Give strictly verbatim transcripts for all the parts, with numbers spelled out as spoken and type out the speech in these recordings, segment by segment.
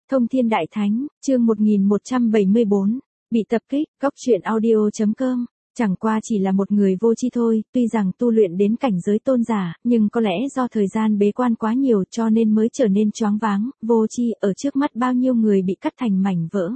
Thông Thiên Đại Thánh, chương một nghìn một trăm bảy mươi bốn, bị tập kích, góc truyện audio chấm com. Chẳng qua chỉ là một người vô tri thôi, tuy rằng tu luyện đến cảnh giới tôn giả, nhưng có lẽ do thời gian bế quan quá nhiều cho nên mới trở nên choáng váng, vô tri ở trước mắt bao nhiêu người bị cắt thành mảnh vỡ.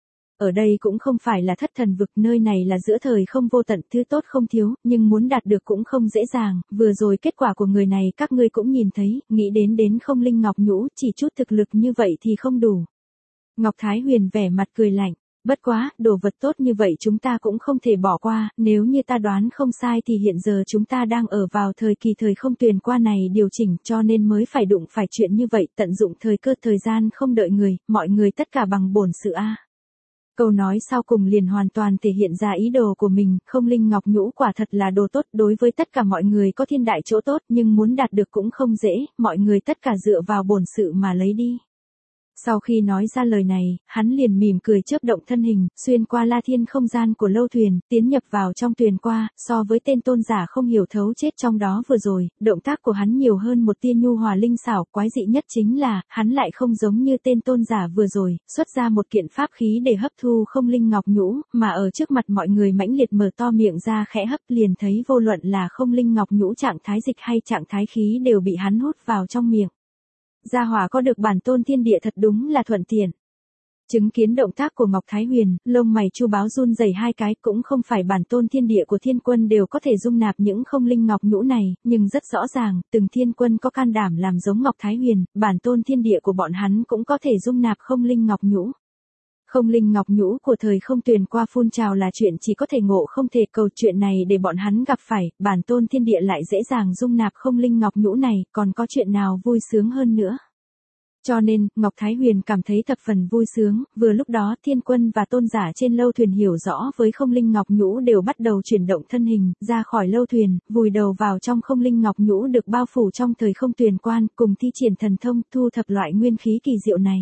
Ở đây cũng không phải là thất thần vực, nơi này là giữa thời không vô tận, thứ tốt không thiếu, nhưng muốn đạt được cũng không dễ dàng, vừa rồi kết quả của người này các ngươi cũng nhìn thấy, nghĩ đến đến không linh ngọc nhũ, chỉ chút thực lực như vậy thì không đủ. Ngọc Thái Huyền vẻ mặt cười lạnh, bất quá, đồ vật tốt như vậy chúng ta cũng không thể bỏ qua, nếu như ta đoán không sai thì hiện giờ chúng ta đang ở vào thời kỳ thời không tuyền qua này điều chỉnh cho nên mới phải đụng phải chuyện như vậy, tận dụng thời cơ thời gian không đợi người, mọi người tất cả bằng bổn sự a. Câu nói sau cùng liền hoàn toàn thể hiện ra ý đồ của mình, không linh ngọc nhũ quả thật là đồ tốt đối với tất cả mọi người có thiên đại chỗ tốt nhưng muốn đạt được cũng không dễ, mọi người tất cả dựa vào bổn sự mà lấy đi. Sau khi nói ra lời này, hắn liền mỉm cười chớp động thân hình, xuyên qua la thiên không gian của lâu thuyền, tiến nhập vào trong thuyền qua, so với tên tôn giả không hiểu thấu chết trong đó vừa rồi, động tác của hắn nhiều hơn một tia nhu hòa linh xảo, quái dị nhất chính là, hắn lại không giống như tên tôn giả vừa rồi, xuất ra một kiện pháp khí để hấp thu không linh ngọc nhũ, mà ở trước mặt mọi người mãnh liệt mở to miệng ra khẽ hấp liền thấy vô luận là không linh ngọc nhũ trạng thái dịch hay trạng thái khí đều bị hắn hút vào trong miệng. Gia hỏa có được bản tôn thiên địa thật đúng là thuận tiện. Chứng kiến động tác của Ngọc Thái Huyền, lông mày chu báo run rẩy hai cái, cũng không phải bản tôn thiên địa của thiên quân đều có thể dung nạp những không linh ngọc nhũ này, nhưng rất rõ ràng, từng thiên quân có can đảm làm giống Ngọc Thái Huyền, bản tôn thiên địa của bọn hắn cũng có thể dung nạp không linh ngọc nhũ. Không linh ngọc nhũ của thời không tuyền qua phun trào là chuyện chỉ có thể ngộ không thể cầu, chuyện này để bọn hắn gặp phải, bản tôn thiên địa lại dễ dàng dung nạp không linh ngọc nhũ này, còn có chuyện nào vui sướng hơn nữa. Cho nên, Ngọc Thái Huyền cảm thấy thập phần vui sướng, vừa lúc đó thiên quân và tôn giả trên lâu thuyền hiểu rõ với không linh ngọc nhũ đều bắt đầu chuyển động thân hình, ra khỏi lâu thuyền, vùi đầu vào trong không linh ngọc nhũ được bao phủ trong thời không tuyền quan, cùng thi triển thần thông, thu thập loại nguyên khí kỳ diệu này.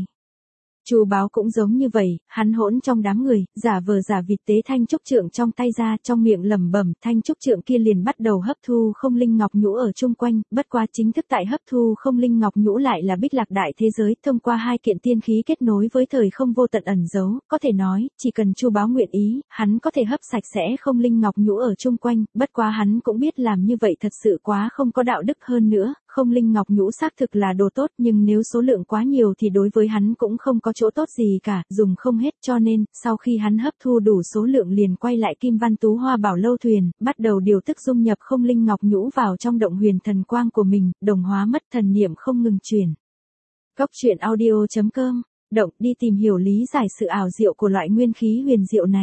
Chu báo cũng giống như vậy, hắn hỗn trong đám người, giả vờ giả vịt tế thanh trúc trượng trong tay ra, trong miệng lẩm bẩm, thanh trúc trượng kia liền bắt đầu hấp thu không linh ngọc nhũ ở chung quanh, bất quá chính thức tại hấp thu không linh ngọc nhũ lại là Bích Lạc đại thế giới, thông qua hai kiện tiên khí kết nối với thời không vô tận ẩn giấu, có thể nói, chỉ cần Chu báo nguyện ý, hắn có thể hấp sạch sẽ không linh ngọc nhũ ở chung quanh, bất quá hắn cũng biết làm như vậy thật sự quá không có đạo đức, hơn nữa, không linh ngọc nhũ xác thực là đồ tốt, nhưng nếu số lượng quá nhiều thì đối với hắn cũng không có chỗ tốt gì cả, dùng không hết, cho nên, sau khi hắn hấp thu đủ số lượng liền quay lại Kim Văn Tú Hoa Bảo lâu thuyền, bắt đầu điều tức dung nhập không linh ngọc nhũ vào trong động huyền thần quang của mình, đồng hóa mất thần niệm không ngừng truyền. Góc truyện audio chấm com, động đi tìm hiểu lý giải sự ảo diệu của loại nguyên khí huyền diệu này.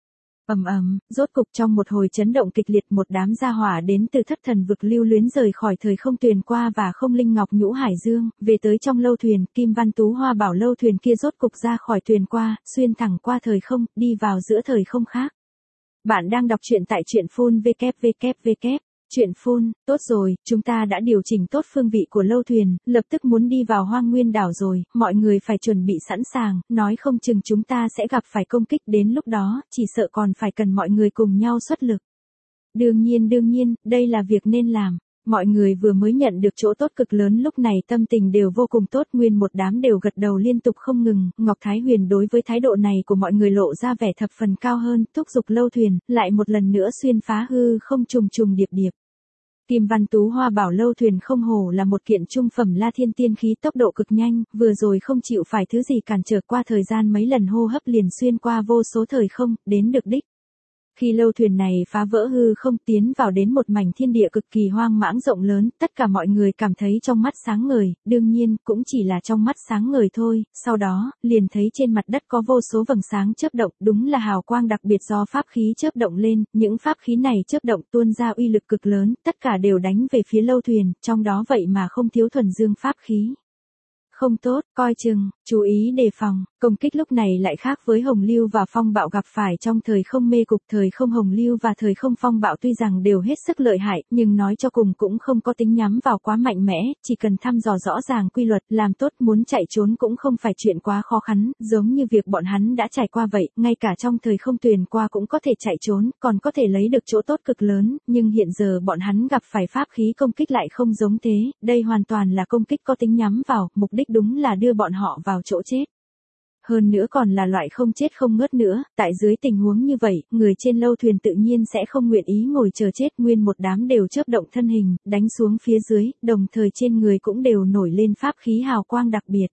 Ầm ầm, rốt cục trong một hồi chấn động kịch liệt, một đám gia hỏa đến từ thất thần vực lưu luyến rời khỏi thời không tuyền qua và không linh ngọc nhũ hải dương, về tới trong lâu thuyền, Kim Văn Tú Hoa Bảo lâu thuyền kia rốt cục ra khỏi tuyền qua, xuyên thẳng qua thời không, đi vào giữa thời không khác. Bạn đang đọc truyện tại truyện phun vê vê vê. Chuyện phun, tốt rồi, chúng ta đã điều chỉnh tốt phương vị của lâu thuyền, lập tức muốn đi vào Hoang Nguyên đảo rồi, mọi người phải chuẩn bị sẵn sàng, nói không chừng chúng ta sẽ gặp phải công kích, đến lúc đó, chỉ sợ còn phải cần mọi người cùng nhau xuất lực. Đương nhiên đương nhiên, đây là việc nên làm. Mọi người vừa mới nhận được chỗ tốt cực lớn lúc này tâm tình đều vô cùng tốt, nguyên một đám đều gật đầu liên tục không ngừng, Ngọc Thái Huyền đối với thái độ này của mọi người lộ ra vẻ thập phần cao hơn, thúc giục lâu thuyền, lại một lần nữa xuyên phá hư không trùng trùng điệp điệp. Kim Văn Tú Hoa Bảo lâu thuyền không hổ là một kiện trung phẩm La Thiên tiên khí, tốc độ cực nhanh, vừa rồi không chịu phải thứ gì cản trở, qua thời gian mấy lần hô hấp liền xuyên qua vô số thời không, đến được đích. Khi lâu thuyền này phá vỡ hư không tiến vào đến một mảnh thiên địa cực kỳ hoang mãng rộng lớn, tất cả mọi người cảm thấy trong mắt sáng ngời, đương nhiên, cũng chỉ là trong mắt sáng ngời thôi, sau đó, liền thấy trên mặt đất có vô số vầng sáng chớp động, đúng là hào quang đặc biệt do pháp khí chớp động lên, những pháp khí này chớp động tuôn ra uy lực cực lớn, tất cả đều đánh về phía lâu thuyền, trong đó vậy mà không thiếu thuần dương pháp khí. Không tốt, coi chừng, chú ý đề phòng, công kích lúc này lại khác với Hồng Lưu và Phong Bạo gặp phải trong thời không mê cục, thời không Hồng Lưu và thời không Phong Bạo tuy rằng đều hết sức lợi hại, nhưng nói cho cùng cũng không có tính nhắm vào quá mạnh mẽ, chỉ cần thăm dò rõ ràng quy luật, làm tốt muốn chạy trốn cũng không phải chuyện quá khó khăn, giống như việc bọn hắn đã trải qua vậy, ngay cả trong thời không tuyền qua cũng có thể chạy trốn, còn có thể lấy được chỗ tốt cực lớn, nhưng hiện giờ bọn hắn gặp phải pháp khí công kích lại không giống thế, đây hoàn toàn là công kích có tính nhắm vào, mục đích đúng là đưa bọn họ vào chỗ chết. Hơn nữa còn là loại không chết không ngớt nữa, tại dưới tình huống như vậy, người trên lâu thuyền tự nhiên sẽ không nguyện ý ngồi chờ chết, nguyên một đám đều chớp động thân hình, đánh xuống phía dưới, đồng thời trên người cũng đều nổi lên pháp khí hào quang đặc biệt.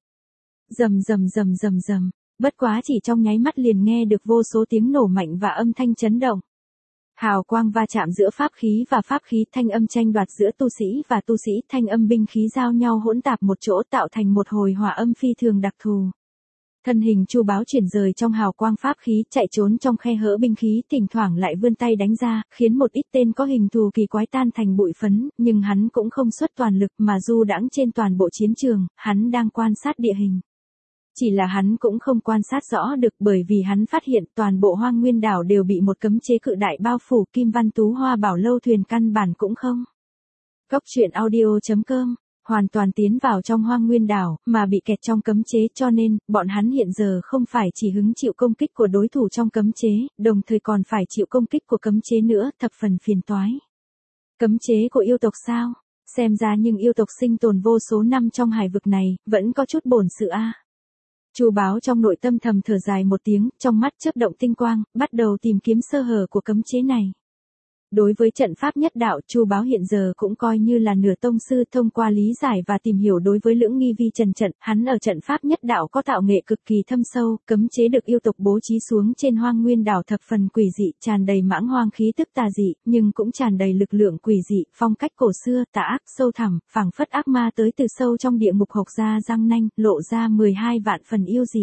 Rầm rầm rầm rầm rầm, bất quá chỉ trong nháy mắt liền nghe được vô số tiếng nổ mạnh và âm thanh chấn động. Hào quang va chạm giữa pháp khí và pháp khí, thanh âm tranh đoạt giữa tu sĩ và tu sĩ, thanh âm binh khí giao nhau hỗn tạp một chỗ tạo thành một hồi hòa âm phi thường đặc thù. Thân hình Chu Báo chuyển rời trong hào quang pháp khí, chạy trốn trong khe hở binh khí, thỉnh thoảng lại vươn tay đánh ra, khiến một ít tên có hình thù kỳ quái tan thành bụi phấn, nhưng hắn cũng không xuất toàn lực mà du đãng trên toàn bộ chiến trường, hắn đang quan sát địa hình. Chỉ là hắn cũng không quan sát rõ được, bởi vì hắn phát hiện toàn bộ Hoang Nguyên đảo đều bị một cấm chế cự đại bao phủ, Kim Văn Tú Hoa Bảo lâu thuyền căn bản cũng không. Góc truyện audio chấm com hoàn toàn tiến vào trong Hoang Nguyên đảo, mà bị kẹt trong cấm chế, cho nên, bọn hắn hiện giờ không phải chỉ hứng chịu công kích của đối thủ trong cấm chế, đồng thời còn phải chịu công kích của cấm chế nữa, thập phần phiền toái. Cấm chế của yêu tộc sao? Xem ra nhưng yêu tộc sinh tồn vô số năm trong hải vực này, vẫn có chút bổn sự a. Chu Báo trong nội tâm thầm thở dài một tiếng, trong mắt chớp động tinh quang, bắt đầu tìm kiếm sơ hở của cấm chế này. Đối với trận pháp nhất đạo, Chu Báo hiện giờ cũng coi như là nửa tông sư, thông qua lý giải và tìm hiểu đối với lưỡng nghi vi trần trận, hắn ở trận pháp nhất đạo có tạo nghệ cực kỳ thâm sâu, cấm chế được yêu tộc bố trí xuống trên Hoang Nguyên đảo thập phần quỷ dị, tràn đầy mãng hoang khí tức tà dị, nhưng cũng tràn đầy lực lượng quỷ dị, phong cách cổ xưa, tà ác, sâu thẳm, phảng phất ác ma tới từ sâu trong địa ngục hộc ra răng nanh, lộ ra mười hai vạn phần yêu dị.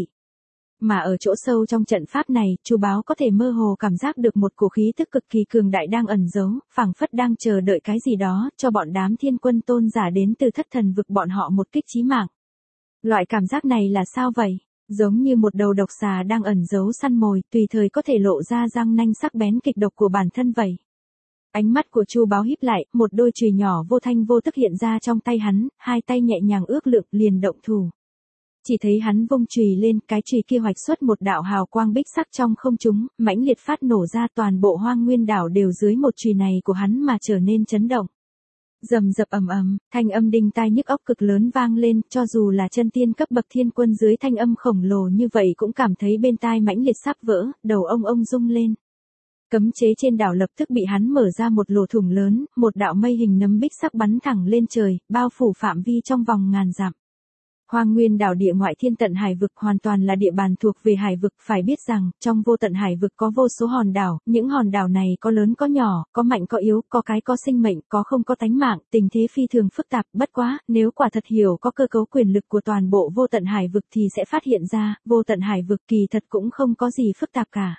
Mà ở chỗ sâu trong trận pháp này, Chu Báo có thể mơ hồ cảm giác được một cổ khí tức cực kỳ cường đại đang ẩn giấu, phảng phất đang chờ đợi cái gì đó, cho bọn đám thiên quân tôn giả đến từ thất thần vực bọn họ một kích chí mạng. Loại cảm giác này là sao vậy? Giống như một đầu độc xà đang ẩn giấu săn mồi, tùy thời có thể lộ ra răng nanh sắc bén kịch độc của bản thân vậy. Ánh mắt của Chu Báo híp lại, một đôi chùy nhỏ vô thanh vô tức hiện ra trong tay hắn, hai tay nhẹ nhàng ước lượng liền động thủ. Chỉ thấy hắn vung chùy lên, cái chùy kia hoạch xuất một đạo hào quang bích sắc trong không trung, mãnh liệt phát nổ ra, toàn bộ Hoang Nguyên đảo đều dưới một chùy này của hắn mà trở nên chấn động. Rầm rập ầm ầm, thanh âm đinh tai nhức óc cực lớn vang lên, cho dù là chân tiên cấp bậc thiên quân dưới thanh âm khổng lồ như vậy cũng cảm thấy bên tai mãnh liệt sắp vỡ, đầu ông ông rung lên. Cấm chế trên đảo lập tức bị hắn mở ra một lỗ thủng lớn, một đạo mây hình nấm bích sắc bắn thẳng lên trời, bao phủ phạm vi trong vòng ngàn dặm. Hoang Nguyên đảo địa ngoại thiên tận hải vực hoàn toàn là địa bàn thuộc về hải vực, phải biết rằng, trong vô tận hải vực có vô số hòn đảo, những hòn đảo này có lớn có nhỏ, có mạnh có yếu, có cái có sinh mệnh, có không có tánh mạng, tình thế phi thường phức tạp, bất quá, nếu quả thật hiểu có cơ cấu quyền lực của toàn bộ vô tận hải vực thì sẽ phát hiện ra, vô tận hải vực kỳ thật cũng không có gì phức tạp cả.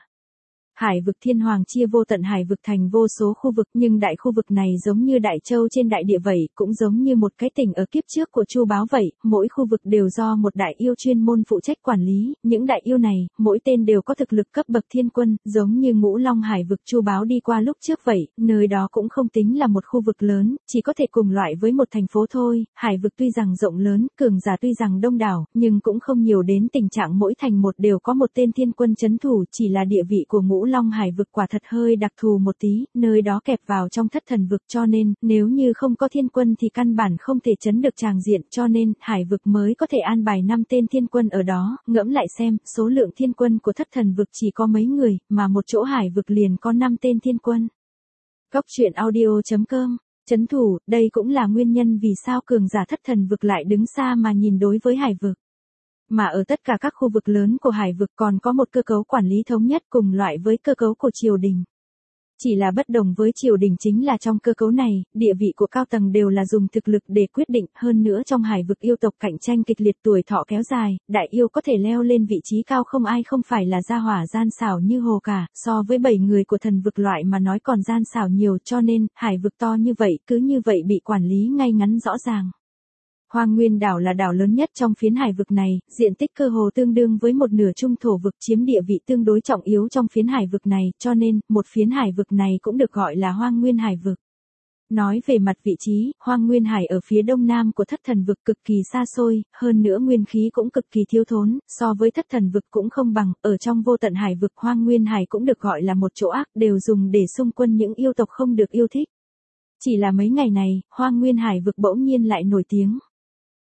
Hải vực thiên hoàng chia vô tận hải vực thành vô số khu vực, nhưng đại khu vực này giống như đại châu trên đại địa vậy, cũng giống như một cái tỉnh ở kiếp trước của Chu Báo vậy, mỗi khu vực đều do một đại yêu chuyên môn phụ trách quản lý, những đại yêu này, mỗi tên đều có thực lực cấp bậc thiên quân, giống như Ngũ Long hải vực Chu Báo đi qua lúc trước vậy, nơi đó cũng không tính là một khu vực lớn, chỉ có thể cùng loại với một thành phố thôi, hải vực tuy rằng rộng lớn, cường giả tuy rằng đông đảo, nhưng cũng không nhiều đến tình trạng mỗi thành một đều có một tên thiên quân trấn thủ, chỉ là địa vị của Ngũ Long hải vực quả thật hơi đặc thù một tí, nơi đó kẹp vào trong thất thần vực, cho nên, nếu như không có thiên quân thì căn bản không thể chấn được tràng diện, cho nên, hải vực mới có thể an bài năm tên thiên quân ở đó, ngẫm lại xem, số lượng thiên quân của thất thần vực chỉ có mấy người, mà một chỗ hải vực liền có năm tên thiên quân. Góc truyện audio chấm com Trấn thủ, đây cũng là nguyên nhân vì sao cường giả thất thần vực lại đứng xa mà nhìn đối với hải vực. Mà ở tất cả các khu vực lớn của hải vực còn có một cơ cấu quản lý thống nhất cùng loại với cơ cấu của triều đình. Chỉ là bất đồng với triều đình chính là trong cơ cấu này, địa vị của cao tầng đều là dùng thực lực để quyết định, hơn nữa trong hải vực yêu tộc cạnh tranh kịch liệt, tuổi thọ kéo dài, đại yêu có thể leo lên vị trí cao không ai không phải là gia hỏa gian xảo như hồ cả, so với bảy người của thần vực loại mà nói còn gian xảo nhiều, cho nên, hải vực to như vậy, cứ như vậy bị quản lý ngay ngắn rõ ràng. Hoang Nguyên đảo là đảo lớn nhất trong phiến hải vực này, diện tích cơ hồ tương đương với một nửa trung thổ vực, chiếm địa vị tương đối trọng yếu trong phiến hải vực này, cho nên, một phiến hải vực này cũng được gọi là Hoang Nguyên hải vực. Nói về mặt vị trí, Hoang Nguyên hải ở phía đông nam của thất thần vực cực kỳ xa xôi, hơn nữa nguyên khí cũng cực kỳ thiếu thốn, so với thất thần vực cũng không bằng, ở trong vô tận hải vực Hoang Nguyên hải cũng được gọi là một chỗ ác, đều dùng để xung quân những yêu tộc không được yêu thích. Chỉ là mấy ngày này, Hoang Nguyên hải vực bỗng nhiên lại nổi tiếng.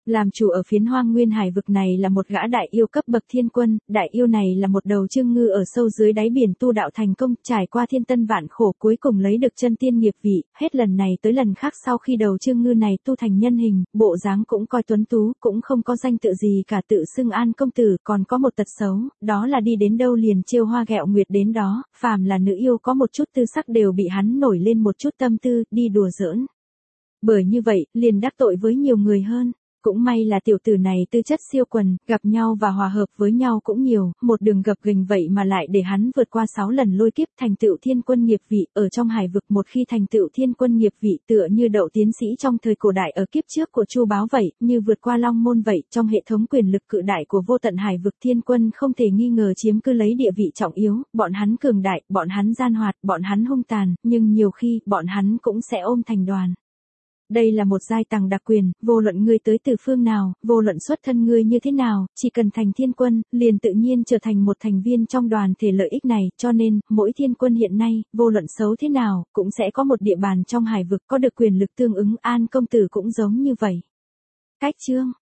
Làm chủ ở phiến Hoang Nguyên Hải vực này là một gã đại yêu cấp bậc thiên quân, đại yêu này là một đầu Trương Ngư ở sâu dưới đáy biển tu đạo thành công, trải qua thiên tân vạn khổ cuối cùng lấy được chân tiên nghiệp vị, hết lần này tới lần khác sau khi đầu Trương Ngư này tu thành nhân hình, bộ dáng cũng coi tuấn tú, cũng không có danh tự gì cả, tự xưng An công tử, còn có một tật xấu, đó là đi đến đâu liền trêu hoa ghẹo nguyệt đến đó, phàm là nữ yêu có một chút tư sắc đều bị hắn nổi lên một chút tâm tư, đi đùa giỡn. Bởi như vậy, liền đắc tội với nhiều người hơn. Cũng may là tiểu tử này tư chất siêu quần, gặp nhau và hòa hợp với nhau cũng nhiều, một đường gập ghềnh vậy mà lại để hắn vượt qua sáu lần lôi kiếp thành tựu thiên quân nghiệp vị, ở trong hải vực một khi thành tựu thiên quân nghiệp vị tựa như đậu tiến sĩ trong thời cổ đại ở kiếp trước của Chu Báo vậy, như vượt qua long môn vậy, trong hệ thống quyền lực cự đại của vô tận hải vực thiên quân không thể nghi ngờ chiếm cứ lấy địa vị trọng yếu, bọn hắn cường đại, bọn hắn gian hoạt, bọn hắn hung tàn, nhưng nhiều khi, bọn hắn cũng sẽ ôm thành đoàn. Đây là một giai tầng đặc quyền, vô luận ngươi tới từ phương nào, vô luận xuất thân ngươi như thế nào, chỉ cần thành thiên quân, liền tự nhiên trở thành một thành viên trong đoàn thể lợi ích này, cho nên, mỗi thiên quân hiện nay, vô luận xấu thế nào, cũng sẽ có một địa bàn trong hải vực có được quyền lực tương ứng, An công tử cũng giống như vậy. Cách chương